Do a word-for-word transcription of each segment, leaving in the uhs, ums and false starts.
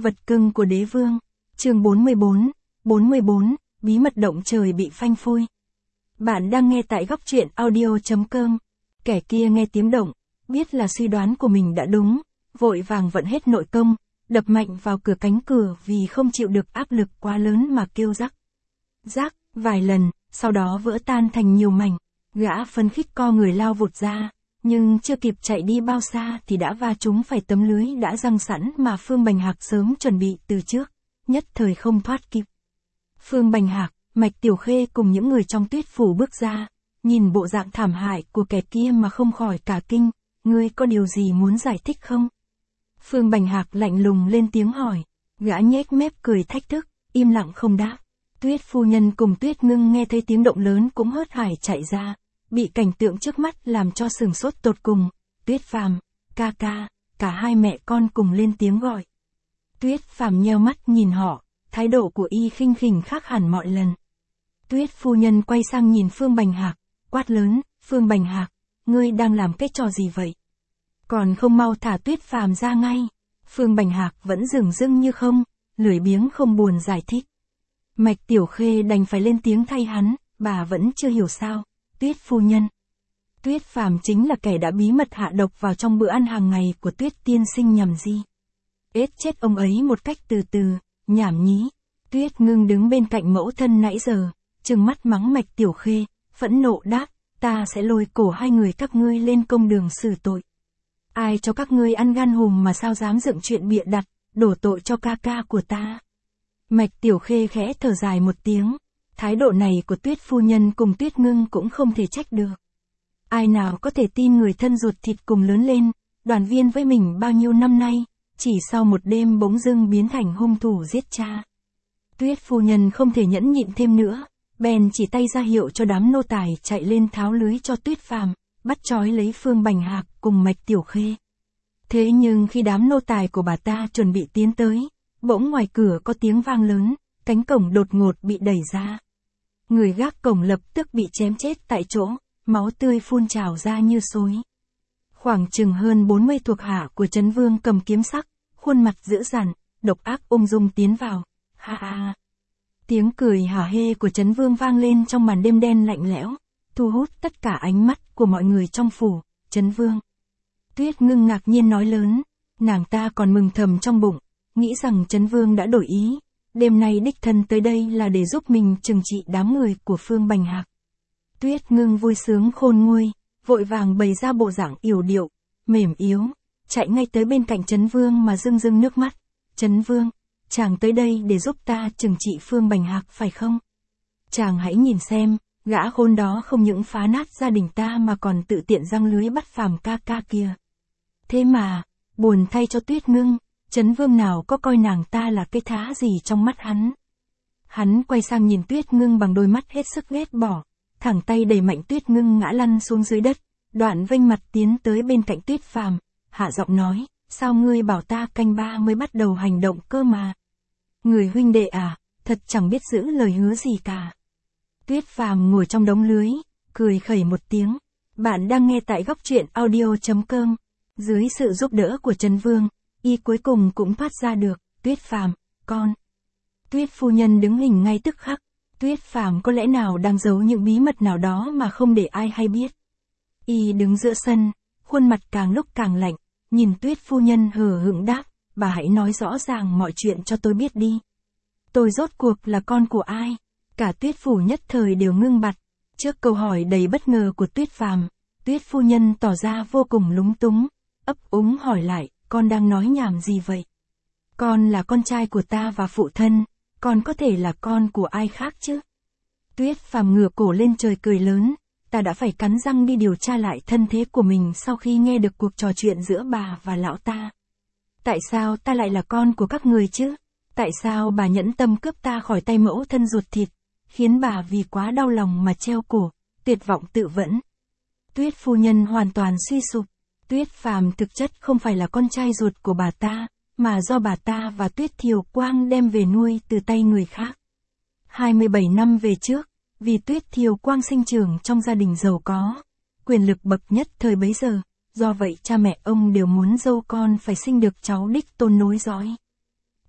Vật cưng của đế vương. Chương bốn mươi bốn, bốn mươi bốn, bí mật động trời bị phanh phui. Bạn đang nghe tại góc truyện audio chấm com. Kẻ kia nghe tiếng động, biết là suy đoán của mình đã đúng, vội vàng vận hết nội công, đập mạnh vào cửa cánh cửa vì không chịu được áp lực quá lớn mà kêu rắc. Rắc, vài lần, sau đó vỡ tan thành nhiều mảnh, gã phấn khích co người lao vụt ra, nhưng chưa kịp chạy đi bao xa thì đã va trúng phải tấm lưới đã giăng sẵn mà Phương Bành Hạc sớm chuẩn bị từ trước, nhất thời không thoát kịp. Phương Bành Hạc, Mạch Tiểu Khê cùng những người trong Tuyết phủ bước ra, nhìn bộ dạng thảm hại của kẻ kia mà không khỏi cả kinh, ngươi có điều gì muốn giải thích không? Phương Bành Hạc lạnh lùng lên tiếng hỏi, gã nhếch mép cười thách thức, im lặng không đáp. Tuyết phu nhân cùng Tuyết Ngưng nghe thấy tiếng động lớn cũng hớt hải chạy ra, bị cảnh tượng trước mắt làm cho sửng sốt tột cùng. Tuyết Phàm, ca ca, cả hai mẹ con cùng lên tiếng gọi. Tuyết Phàm nheo mắt nhìn họ, thái độ của y khinh khỉnh khác hẳn mọi lần. Tuyết phu nhân quay sang nhìn Phương Bành Hạc, quát lớn, Phương Bành Hạc, ngươi đang làm cái trò gì vậy? Còn không mau thả Tuyết Phàm ra ngay. Phương Bành Hạc vẫn dửng dưng như không, lười biếng không buồn giải thích. Mạch Tiểu Khê đành phải lên tiếng thay hắn, bà vẫn chưa hiểu sao. Tuyết phu nhân. Tuyết Phàm chính là kẻ đã bí mật hạ độc vào trong bữa ăn hàng ngày của Tuyết tiên sinh nhằm gì? Ết chết ông ấy một cách từ từ, nhảm nhí. Tuyết Ngưng đứng bên cạnh mẫu thân nãy giờ, trừng mắt mắng Mạch Tiểu Khê, phẫn nộ đáp, ta sẽ lôi cổ hai người các ngươi lên công đường xử tội. Ai cho các ngươi ăn gan hùm mà sao dám dựng chuyện bịa đặt, đổ tội cho ca ca của ta. Mạch Tiểu Khê khẽ thở dài một tiếng, thái độ này của Tuyết phu nhân cùng Tuyết Ngưng cũng không thể trách được. Ai nào có thể tin người thân ruột thịt cùng lớn lên, đoàn viên với mình bao nhiêu năm nay, chỉ sau một đêm bỗng dưng biến thành hung thủ giết cha. Tuyết phu nhân không thể nhẫn nhịn thêm nữa, bèn chỉ tay ra hiệu cho đám nô tài chạy lên tháo lưới cho Tuyết Phàm, bắt trói lấy Phương Bành Hạc cùng Mạch Tiểu Khê. Thế nhưng khi đám nô tài của bà ta chuẩn bị tiến tới, bỗng ngoài cửa có tiếng vang lớn, cánh cổng đột ngột bị đẩy ra. Người gác cổng lập tức bị chém chết tại chỗ, máu tươi phun trào ra như xối. Khoảng chừng hơn bốn mươi thuộc hạ của Trấn Vương cầm kiếm sắc, khuôn mặt dữ dằn, độc ác ung dung tiến vào. Ha ha. Tiếng cười hả hê của Trấn Vương vang lên trong màn đêm đen lạnh lẽo, thu hút tất cả ánh mắt của mọi người trong phủ. Trấn Vương. Tuyết Ngưng ngạc nhiên nói lớn, nàng ta còn mừng thầm trong bụng, nghĩ rằng Trấn Vương đã đổi ý, đêm nay đích thân tới đây là để giúp mình trừng trị đám người của Phương Bành Hạc. Tuyết Ngưng vui sướng khôn nguôi, vội vàng bày ra bộ dạng yểu điệu, mềm yếu, chạy ngay tới bên cạnh Trấn Vương mà rưng rưng nước mắt. Trấn Vương, chàng tới đây để giúp ta trừng trị Phương Bành Hạc phải không? Chàng hãy nhìn xem, gã khốn đó không những phá nát gia đình ta mà còn tự tiện giăng lưới bắt Phàm ca ca kia. Thế mà, buồn thay cho Tuyết Ngưng, Trấn Vương nào có coi nàng ta là cái thá gì trong mắt hắn. Hắn quay sang nhìn Tuyết Ngưng bằng đôi mắt hết sức ghét bỏ, thẳng tay đẩy mạnh Tuyết Ngưng ngã lăn xuống dưới đất, đoạn vênh mặt tiến tới bên cạnh Tuyết Phàm, hạ giọng nói, sao ngươi bảo ta canh ba mới bắt đầu hành động cơ mà? Người huynh đệ à, thật chẳng biết giữ lời hứa gì cả. Tuyết Phàm ngồi trong đống lưới, cười khẩy một tiếng. Bạn đang nghe tại góc truyện audio chấm com. Dưới sự giúp đỡ của Trấn Vương, y cuối cùng cũng thoát ra được. Tuyết Phàm, con. Tuyết phu nhân đứng hình ngay tức khắc. Tuyết Phàm có lẽ nào đang giấu những bí mật nào đó mà không để ai hay biết. Y đứng giữa sân, khuôn mặt càng lúc càng lạnh, nhìn Tuyết phu nhân hờ hững đáp, bà hãy nói rõ ràng mọi chuyện cho tôi biết đi. Tôi rốt cuộc là con của ai? Cả Tuyết phủ nhất thời đều ngưng bặt. Trước câu hỏi đầy bất ngờ của Tuyết Phàm, Tuyết phu nhân tỏ ra vô cùng lúng túng, ấp úng hỏi lại, con đang nói nhảm gì vậy? Con là con trai của ta và phụ thân, con có thể là con của ai khác chứ? Tuyết Phàm ngửa cổ lên trời cười lớn, ta đã phải cắn răng đi điều tra lại thân thế của mình sau khi nghe được cuộc trò chuyện giữa bà và lão ta. Tại sao ta lại là con của các người chứ? Tại sao bà nhẫn tâm cướp ta khỏi tay mẫu thân ruột thịt, khiến bà vì quá đau lòng mà treo cổ, tuyệt vọng tự vẫn? Tuyết phu nhân hoàn toàn suy sụp. Tuyết Phàm thực chất không phải là con trai ruột của bà ta, mà do bà ta và Tuyết Thiều Quang đem về nuôi từ tay người khác. hai mươi bảy năm về trước, vì Tuyết Thiều Quang sinh trưởng trong gia đình giàu có, quyền lực bậc nhất thời bấy giờ, do vậy cha mẹ ông đều muốn dâu con phải sinh được cháu đích tôn nối dõi.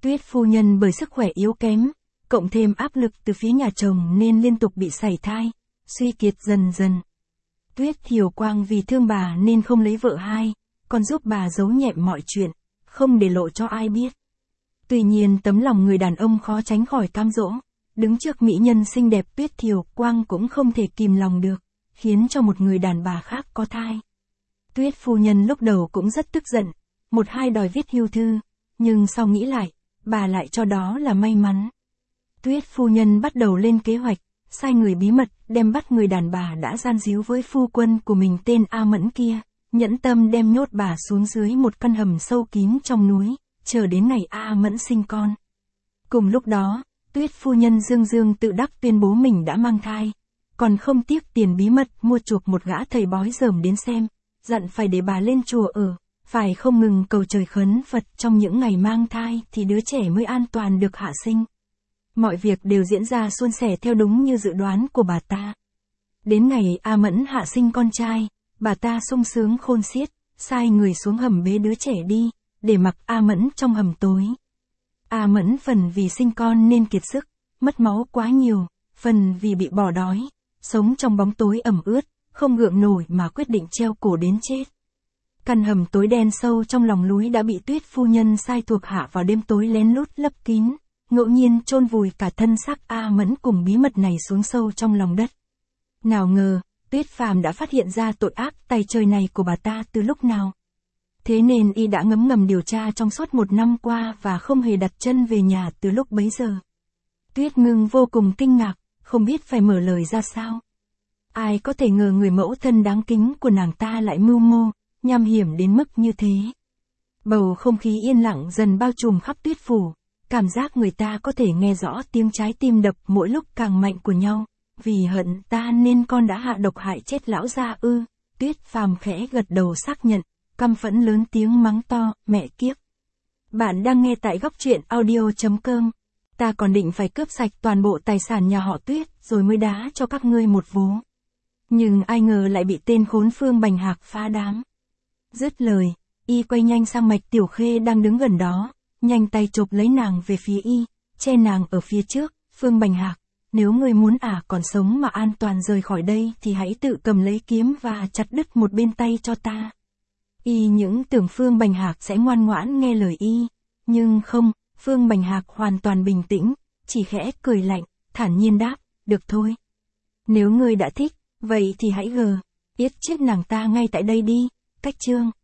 Tuyết phu nhân bởi sức khỏe yếu kém, cộng thêm áp lực từ phía nhà chồng nên liên tục bị sảy thai, suy kiệt dần dần. Tuyết Thiều Quang vì thương bà nên không lấy vợ hai, còn giúp bà giấu nhẹm mọi chuyện, không để lộ cho ai biết. Tuy nhiên tấm lòng người đàn ông khó tránh khỏi cám dỗ, đứng trước mỹ nhân xinh đẹp Tuyết Thiều Quang cũng không thể kìm lòng được, khiến cho một người đàn bà khác có thai. Tuyết phu nhân lúc đầu cũng rất tức giận, một hai đòi viết hưu thư, nhưng sau nghĩ lại, bà lại cho đó là may mắn. Tuyết phu nhân bắt đầu lên kế hoạch, sai người bí mật đem bắt người đàn bà đã gian díu với phu quân của mình tên A Mẫn kia, nhẫn tâm đem nhốt bà xuống dưới một căn hầm sâu kín trong núi, chờ đến ngày A Mẫn sinh con. Cùng lúc đó, Tuyết phu nhân dương dương tự đắc tuyên bố mình đã mang thai, còn không tiếc tiền bí mật mua chuộc một gã thầy bói dởm đến xem, dặn phải để bà lên chùa ở, phải không ngừng cầu trời khấn Phật trong những ngày mang thai thì đứa trẻ mới an toàn được hạ sinh. Mọi việc đều diễn ra suôn sẻ theo đúng như dự đoán của bà ta. Đến ngày A Mẫn hạ sinh con trai, bà ta sung sướng khôn xiết, sai người xuống hầm bế đứa trẻ đi, để mặc A Mẫn trong hầm tối. A Mẫn phần vì sinh con nên kiệt sức, mất máu quá nhiều, phần vì bị bỏ đói, sống trong bóng tối ẩm ướt, không gượng nổi mà quyết định treo cổ đến chết. Căn hầm tối đen sâu trong lòng núi đã bị Tuyết phu nhân sai thuộc hạ vào đêm tối lén lút lấp kín, ngẫu nhiên chôn vùi cả thân xác A Mẫn cùng bí mật này xuống sâu trong lòng đất. Nào ngờ, Tuyết Phàm đã phát hiện ra tội ác tày trời này của bà ta từ lúc nào. Thế nên y đã ngấm ngầm điều tra trong suốt một năm qua và không hề đặt chân về nhà từ lúc bấy giờ. Tuyết Ngưng vô cùng kinh ngạc, không biết phải mở lời ra sao. Ai có thể ngờ người mẫu thân đáng kính của nàng ta lại mưu mô, nham hiểm đến mức như thế. Bầu không khí yên lặng dần bao trùm khắp Tuyết phủ, cảm giác người ta có thể nghe rõ tiếng trái tim đập mỗi lúc càng mạnh của nhau. Vì hận ta nên con đã hạ độc hại chết lão gia ư? Tuyết Phàm khẽ gật đầu xác nhận, căm phẫn lớn tiếng mắng to, mẹ kiếp. Bạn đang nghe tại góc truyện audio chấm com. Ta còn định phải cướp sạch toàn bộ tài sản nhà họ Tuyết rồi mới đá cho các ngươi một vố. Nhưng ai ngờ lại bị tên khốn Phương Bành Hạc phá đám. Dứt lời, y quay nhanh sang Mạch Tiểu Khê đang đứng gần đó, nhanh tay chụp lấy nàng về phía y, che nàng ở phía trước. Phương Bành Hạc, nếu ngươi muốn ả à còn sống mà an toàn rời khỏi đây thì hãy tự cầm lấy kiếm và chặt đứt một bên tay cho ta. Y những tưởng Phương Bành Hạc sẽ ngoan ngoãn nghe lời y, nhưng không, Phương Bành Hạc hoàn toàn bình tĩnh, chỉ khẽ cười lạnh, thản nhiên đáp, được thôi. Nếu ngươi đã thích, vậy thì hãy gờ, yết chết nàng ta ngay tại đây đi. Cách chương